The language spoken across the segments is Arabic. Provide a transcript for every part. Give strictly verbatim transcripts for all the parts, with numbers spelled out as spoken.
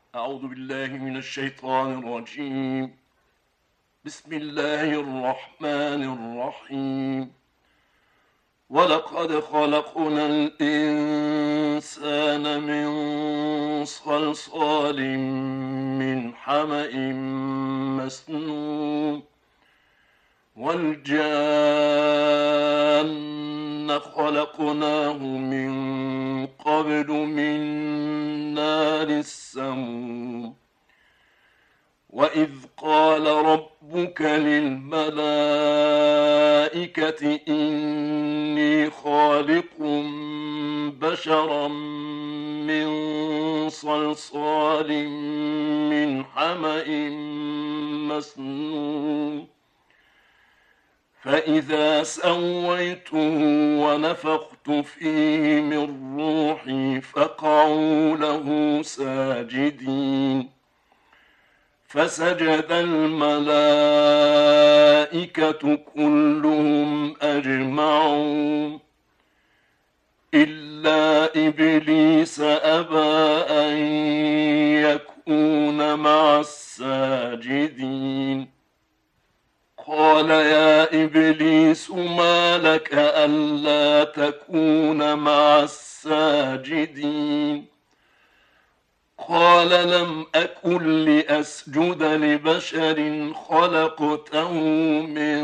أعوذ بالله من الشيطان الرجيم. بسم الله الرحمن الرحيم. ولقد خلقنا الإنسان من صلصال من حمإ مسنون والجان خلقناه من قبل من نار السموم وإذ قال ربك للملائكة إني خالق بشرا من صلصال من حمإ مسنون فإذا سويته ونفخت فيه من روحي فقعوا له ساجدين فسجد الملائكة كلهم أجمعون إلا إبليس أبى أن يكون مع الساجدين قال يا إبليس ما لك ألا تكون مع الساجدين قال لم أكن لأسجد لبشر خلقته من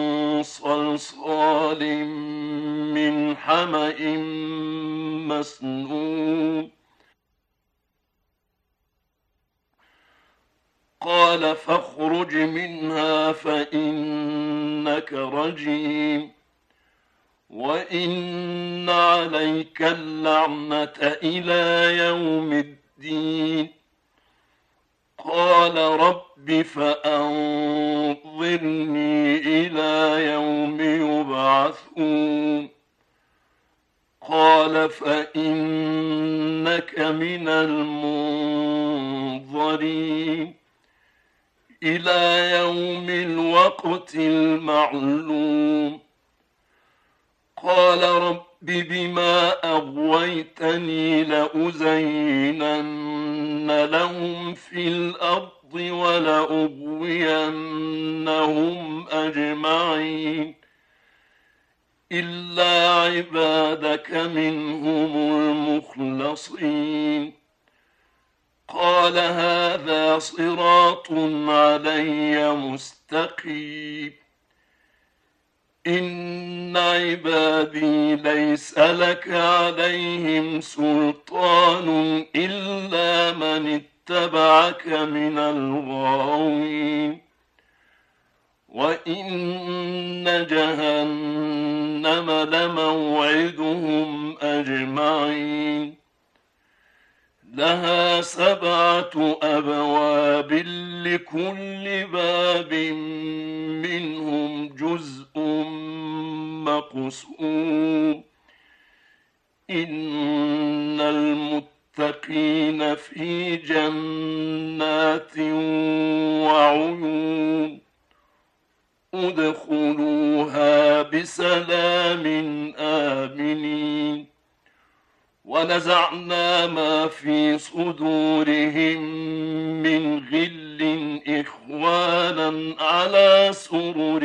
صلصال من حمإ مسنون قال فاخرج منها فإنك رجيم وإن عليك اللعنة إلى يوم الدين قال رب فأنظرني إلى يوم يبعثون قال فإنك من المنظرين إلى يوم الوقت المعلوم قال رب بما أغويتني لأزينن لهم في الأرض ولأغوينهم أجمعين إلا عبادك منهم المخلصين قال هذا صراط علي مستقيم إن عبادي ليس لك عليهم سلطان إلا من اتبعك من الغاوين وإن جهنم لموعدهم أجمعين لها سبعة أبواب لكل باب منهم جزء مقسوم إن المتقين في جنات وعيون ادخلوها بسلام آمنين ونزعنا ما في صدورهم من غل إخوانا على سرر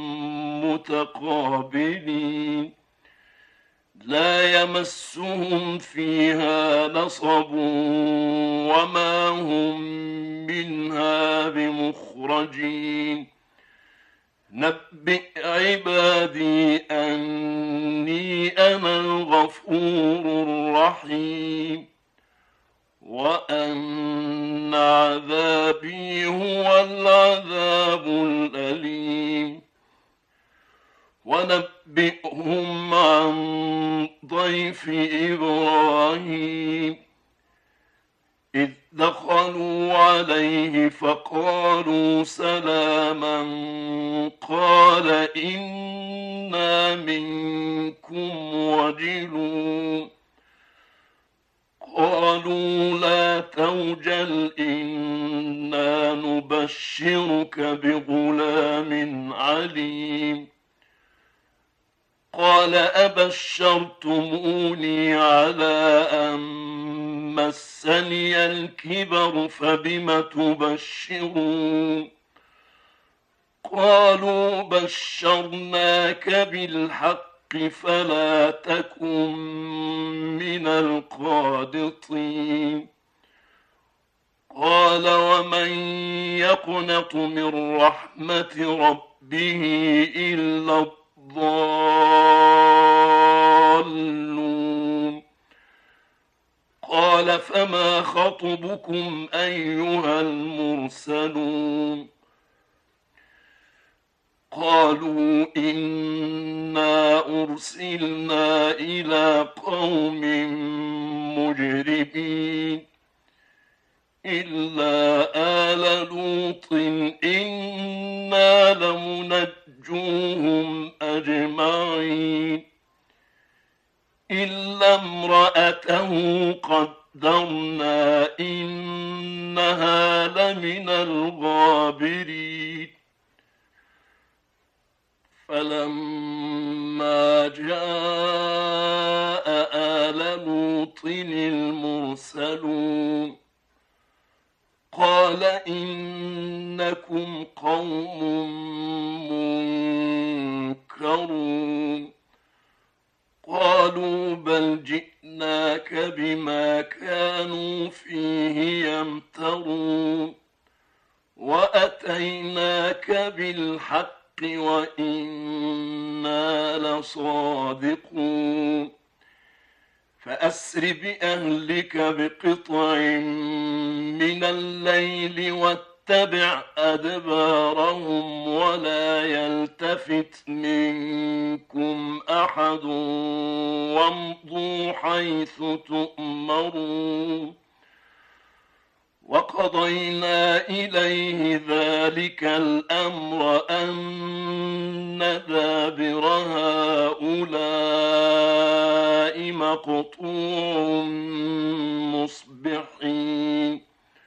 متقابلين لا يمسهم فيها نصب وما هم منها بمخرجين نبئ عبادي أني أنا الغفور الرحيم وأن عذابي هو العذاب الأليم ونبئهم عن ضيف إبراهيم إذ دخلوا عليه فقالوا سلاما قال إنا منكم وجلون قالوا لا توجل إنا نبشرك بغلام عليم قال أبشرتموني على أن مسني الكبر فبم تبشرون قالوا بشرناك بالحق فلا تكن من القانطين قال ومن يقنط من رحمة ربه إلا الضالون قال فما خطبكم أيها المرسلون قالوا إنا أرسلنا إلى قوم مجرمين إلا آل لوط إنا لمنجوهم أجمعين إلا امرأته قدرنا إنها لمن الغابرين فلما جاء آل لوط المرسلون قال إنكم قوم منكرون قالوا بل جئناك بما كانوا فيه يمترون وأتيناك بالحق وإنا لصادقون فأسر بأهلك بقطع من الليل واتبع أدبارهم ولا يلتفت منكم أحد وامضوا حيث تؤمرون وقضينا إليه ذلك الأمر أن دابر هؤلاء مقطوع مصبحين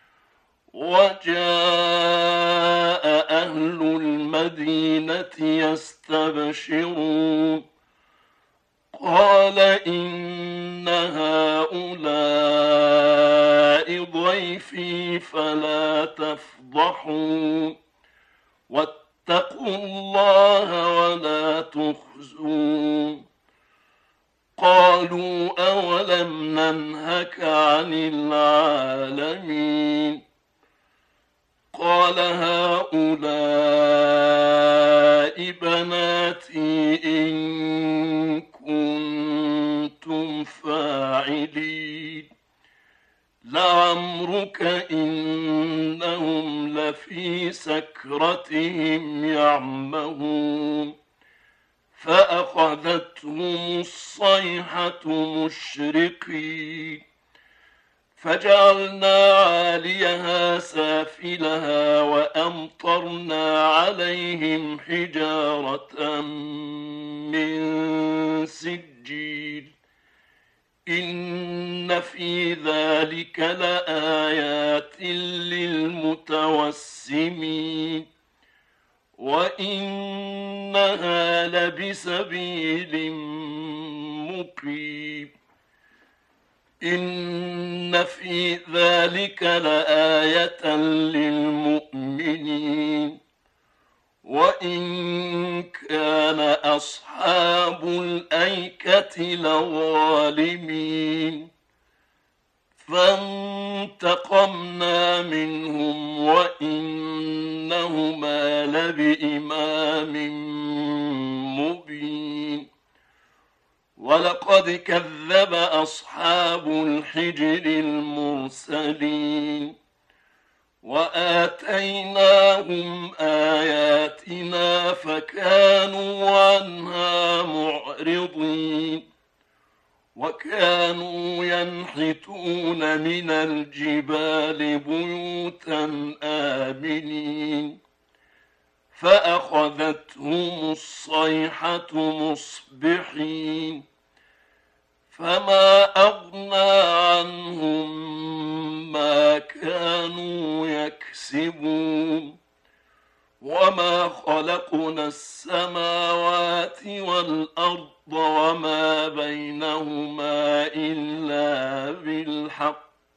وجاء أهل المدينة يستبشرون قال إن هؤلاء ضيفي فلا تفضحون واتقوا الله ولا تخزون قالوا أولم ننهك عن العالمين قال هؤلاء بناتي إن كنتم فاعلين لعمرك إنهم لفي سكرتهم يعمهون فأخذتهم الصيحة مشرقين فجعلنا عاليها سافلها وأمطرنا عليهم حجارة من سجيل إن في ذلك لآيات للمتوسمين وإنها لبسبيل مقيم إن في ذلك لآية للمؤمنين وإن كان أصحاب الأيكة لظالمين فانتقمنا منهم وإنهما لبإمام مبين ولقد كذب أصحاب الحجر المرسلين وآتيناهم آياتنا فكانوا عنها معرضين وكانوا ينحتون من الجبال بيوتا آمنين فأخذتهم الصيحة مصبحين فما أغنى عنهم ما كانوا يكسبون وما خلقنا السماوات والأرض وما بينهما إلا بالحق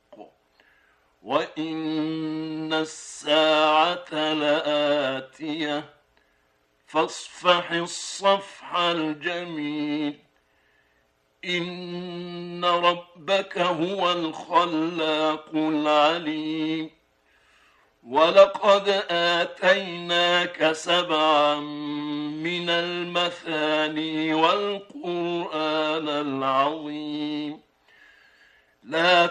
وإن الساعة لآتية فاصفح الصفح الجميل إن ربك هو الخلاق العليم ولقد آتيناك سبعا من المثاني والقرآن العظيم لا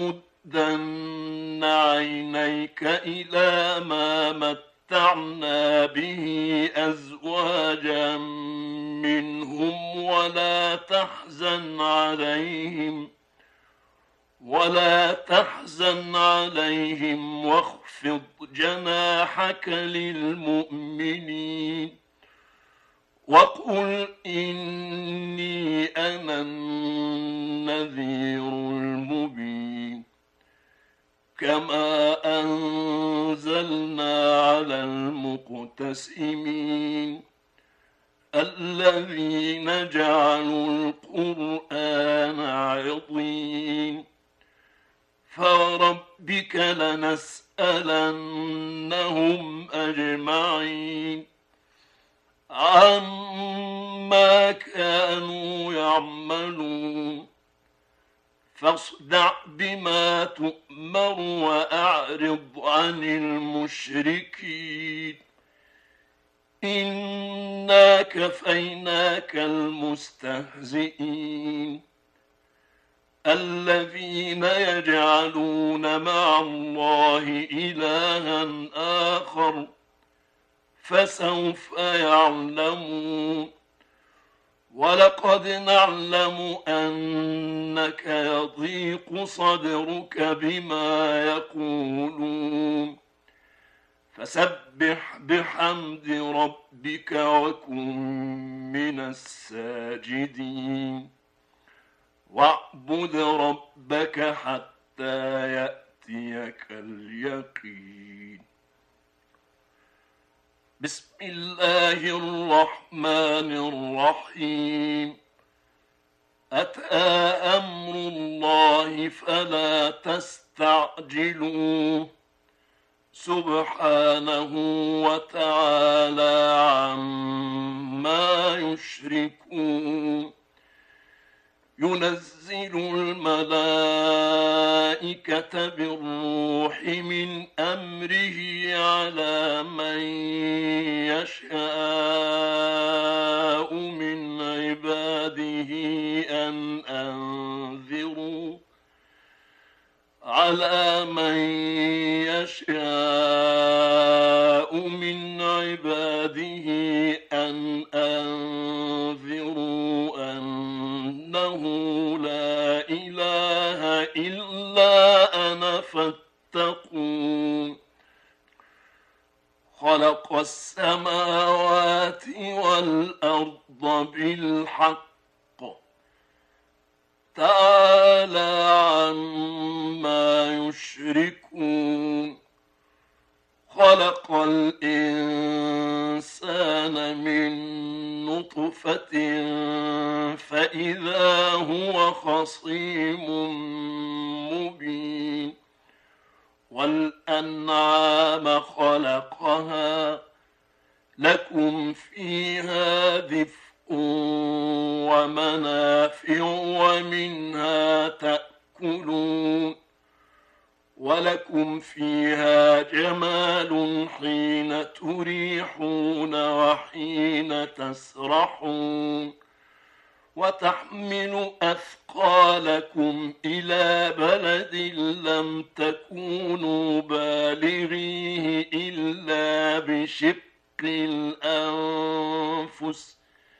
تمدن عينيك إلى ما متعنا به أزواجا منهم ولا تحزن عليهم ولا تحزن عليهم واخفض جناحك للمؤمنين وقل إني أنا النذير المبين كما أنزلنا على المقتسمين الذين جعلوا القرآن عضين فوربك لنسألنهم أجمعين عما كانوا يعملون فاصدع بما تؤمر وأعرض عن المشركين إنا كفيناك المستهزئين الذين يجعلون مع الله إلها آخر فسوف يعلمون ولقد نعلم أنك يضيق صدرك بما يقولون فسبح بحمد ربك وكن من الساجدين واعبد ربك حتى يأتيك اليقين بسم الله الرحمن الرحيم أتى أمر الله فلا تستعجلوه سبحانه وتعالى عما يشركون ينزل الملائكة بالروح من أمره على من يشاء من عباده أن أنذروا على من يشاء من عباده أن أنذروا أنه لا إله إلا أنا فاتقون خلق السماوات والأرض بالحق تعالى عما يشركون خلق الإنسان من نطفة فإذا هو خصيم مبين والأنعام خلقها لكم فيها دفء ومنافع ومنها تأكلون ولكم فيها جمال حين تريحون وحين تسرحون وتحمل أثقالكم إلى بلد لم تكونوا بالغيه إلا بشق الأنفس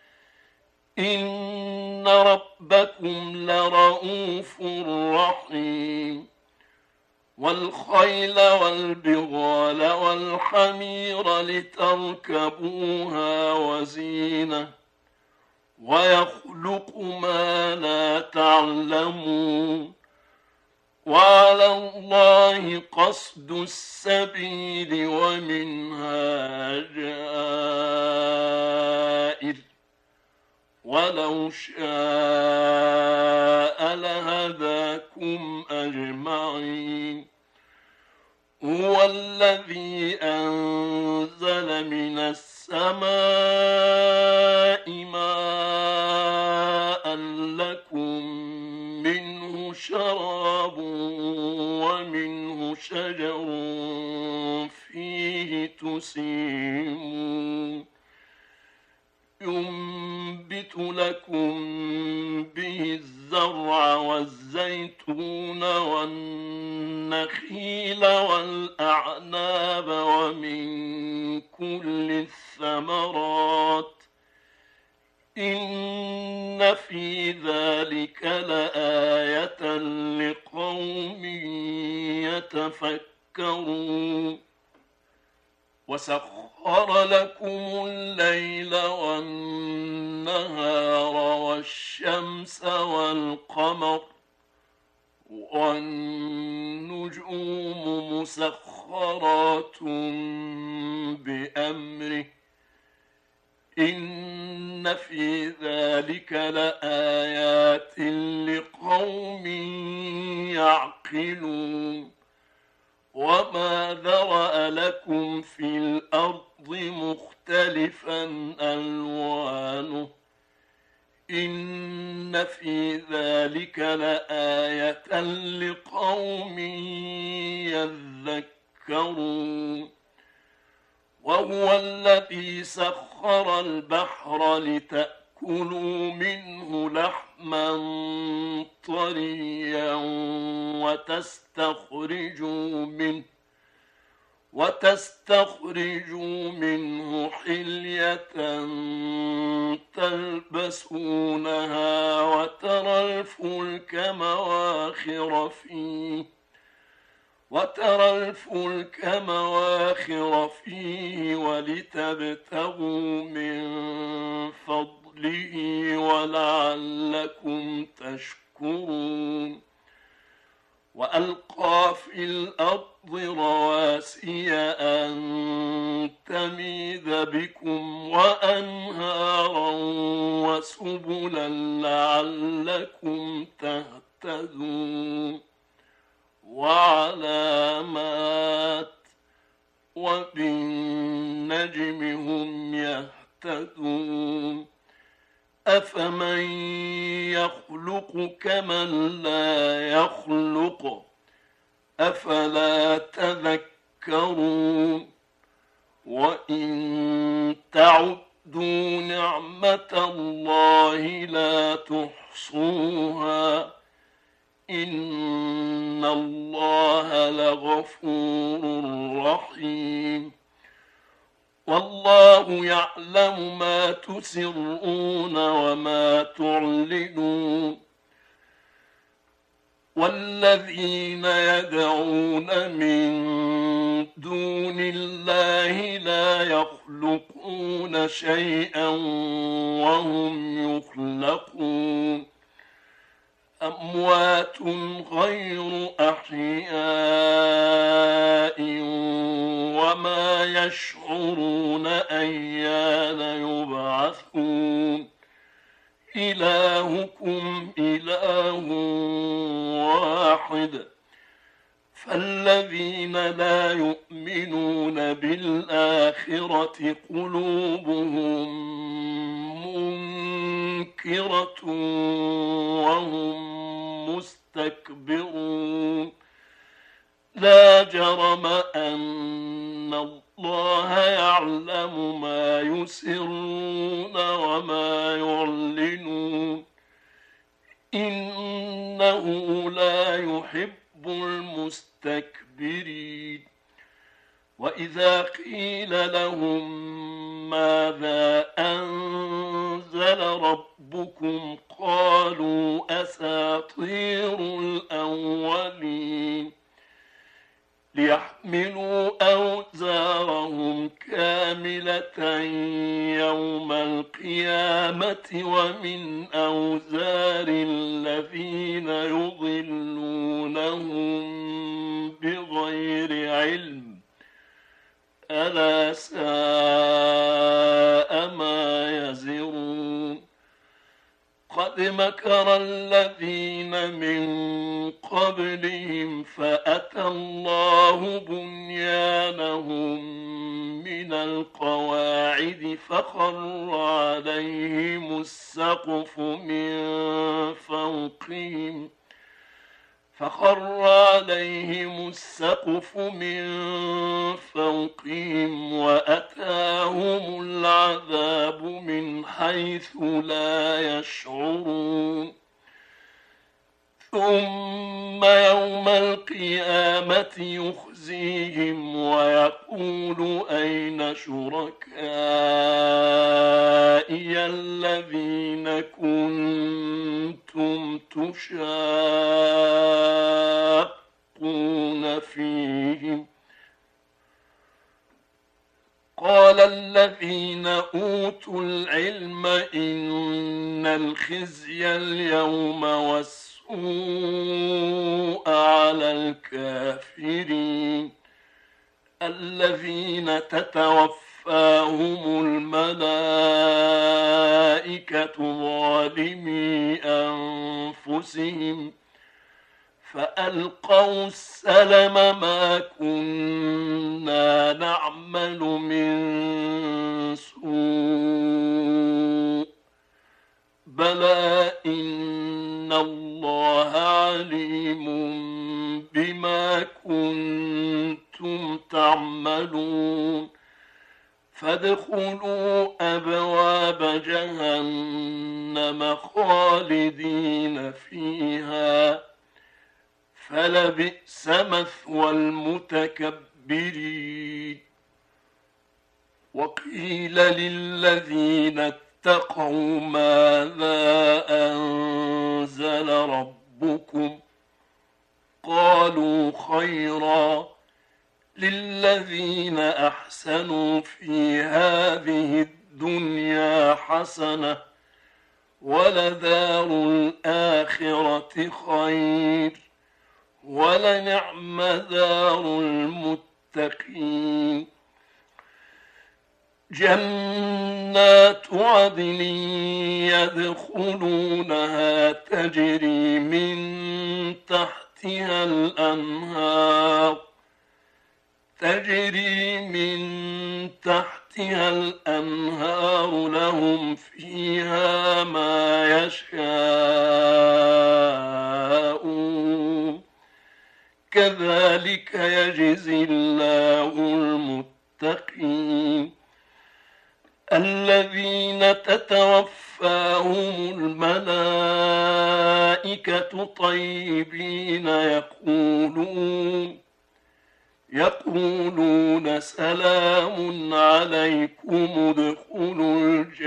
إن ربكم لرؤوف رحيم والخيل والبغال والحمير لتركبوها وزينة ويخلق ما لا تعلمون وعلى الله قصد السبيل ومنها جائر ولو شاء لهداكم أجمعين هو الذي أنزل من السماء ماء لكم منه شراب ومنه شجر فيه تسيمون ينبت لكم به الزرع والزيتون والنخيل والأعناب ومن كل الثمرات إن في ذلك لآية لقوم يتفكرون وسخر لكم الليل والنهار والشمس والقمر والنجوم مسخرات بأمره إن في ذلك لآيات لقوم يعقلون وما ذرأ لكم في الأرض مختلفا ألوانه إن في ذلك لآية لقوم يذكرون وهو الذي سخر البحر لتأكلوا منه لحما طريا وتستخرجوا منه وتستخرجوا منه حلية تلبسونها وترى الفلك مواخر فيه وترى الفلك مواخر فيه ولتبتغوا من فضله ولعلكم تشكرون وألقى في الأرض رواسي أن تميد بكم وأنهارا وسبلا لعلكم تهتدون وعلامات وبالنجم هم يهتدون أفمن يخلق كمن لا يخلق أفلا تذكرون وإن تعدوا نعمة الله لا تحصوها إن الله لغفور رحيم والله يعلم ما تسرون وما تعلنون والذين يدعون من دون الله لا يخلقون شيئا وهم يخلقون أموات غير أحياء وما يشعرون أيان يبعثون إلهكم إله واحد فالذين لا يؤمنون بالآخرة قلوبهم منكرة وهم مستكبرون لا جرم أن الله يعلم ما يسرون وما يعلنون إنه لا يحب المستكبرين وإذا قيل لهم ماذا أنزل ربكم قالوا أساطير الأولين ليحملوا أوزارهم كاملة يوم القيامة ومن أوزار الذين يضلونهم بغير علم ألا ساء ما يزرون قد وقد مكر الذين من قبلهم فأتى الله بنيانهم من القواعد فخر عليهم السقف من فوقهم فخر عليهم السقف من فوقهم وأتاهم العذاب من حيث لا يشعرون ثم يوم القيامة يخزيهم ويقول أين شركائي الذين كنتم تشاقون فيهم قال الذين أوتوا العلم إن الخزي اليوم والسوء على الكافرين الذين تتوفاهم الملائكة ظالمي أنفسهم فألقوا السلم ما كنا نعمل من سوء بلى إن الله عليم بما كنتم تعملون فادخلوا أبواب جهنم خالدين فيها فلبئس مثوى المتكبرين وقيل للذين اتقوا ماذا أنزل ربكم قالوا خيرا للذين أحسنوا في هذه الدنيا حسنة ولدار الآخرة خير ولنعم دار المتقين جنات عدن يدخلونها تجري من تحتها الأنهار تجري من تحتها الأنهار لهم فيها ما يشاءون كذلك يجزي الله المتقين الذين تتوفاهم الملائكة طيبين يقولون يقولون سلام عليكم ادخلوا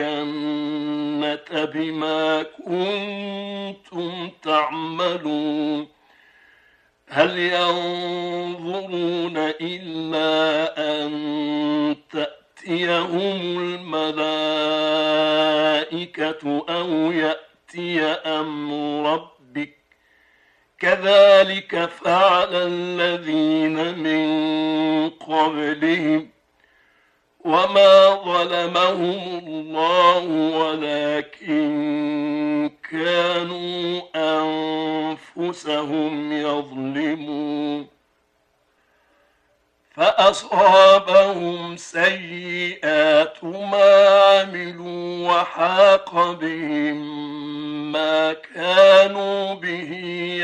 الجنة بما كنتم تعملون هل ينظرون إلا أن تأتيهم الملائكة أو يأتي أمر ربك كذلك فعل الذين من قبلهم وما ظلمهم الله ولكن كانوا أنفسهم يظلمون فأصابهم سيئات ما عملوا وحاق بهم ما كانوا به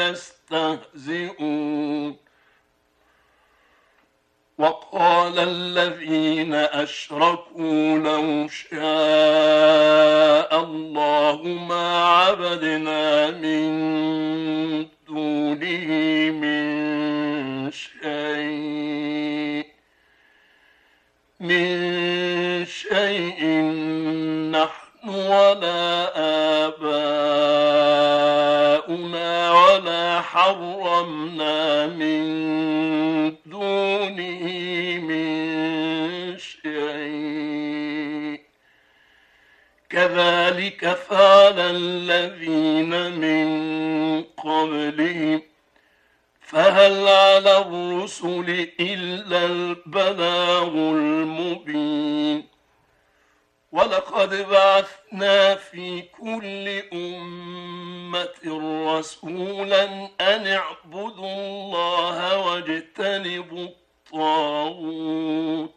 يستهزئون وقال الذين أشركوا لو شاء الله ما عبدنا من دونه من شيء من شيء نحن ولا آباؤنا ولا حرمنا من دونه من شيء كذلك فعل الذين من قبلهم فهل على الرسل إلا البلاغ المبين ولقد بعثنا في كل أمة رسولا أن اعبدوا الله واجتنبوا الطاغوت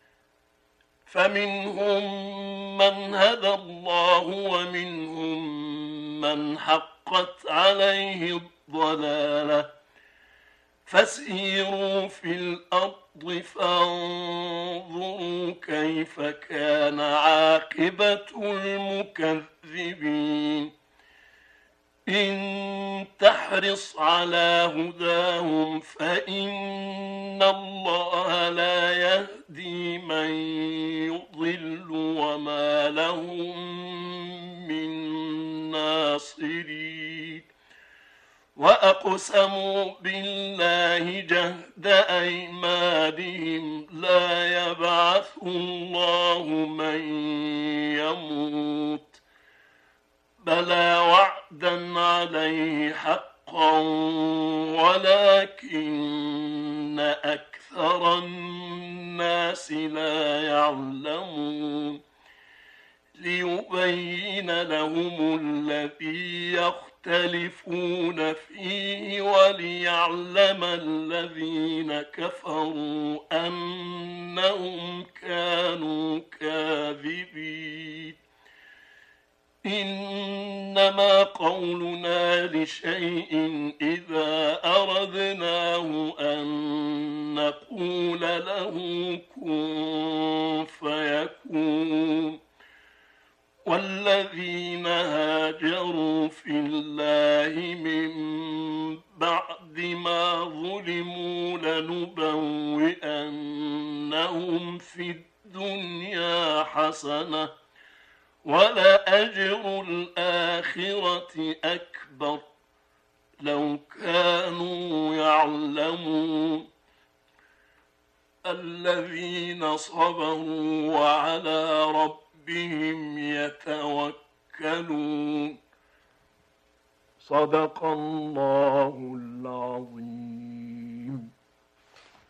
فمنهم من هدى الله ومنهم من حقت عليه الضلالة فسيروا في الأرض فانظروا كيف كان عاقبة المكذبين إن تحرص على هداهم فإن الله لا يهدي من يضل وما لهم من ناصرين وأقسموا بالله جهد أيمانهم لا يبعث الله من يموت بلى وعدا عليه حقا ولكن أكثر الناس لا يعلمون ليبين لهم الذي يختلفون فيه وليعلم الذين كفروا أنهم كانوا كاذبين إنما قولنا لشيء إذا أردناه أن نقول له كن فيكون والذين هاجروا في الله من بعد ما ظلموا لنبوئنهم في الدنيا حسنة ولأجر الآخرة أكبر لو كانوا يعلمون الذين صبروا وعلى ربهم يتوكلون صدق الله العظيم.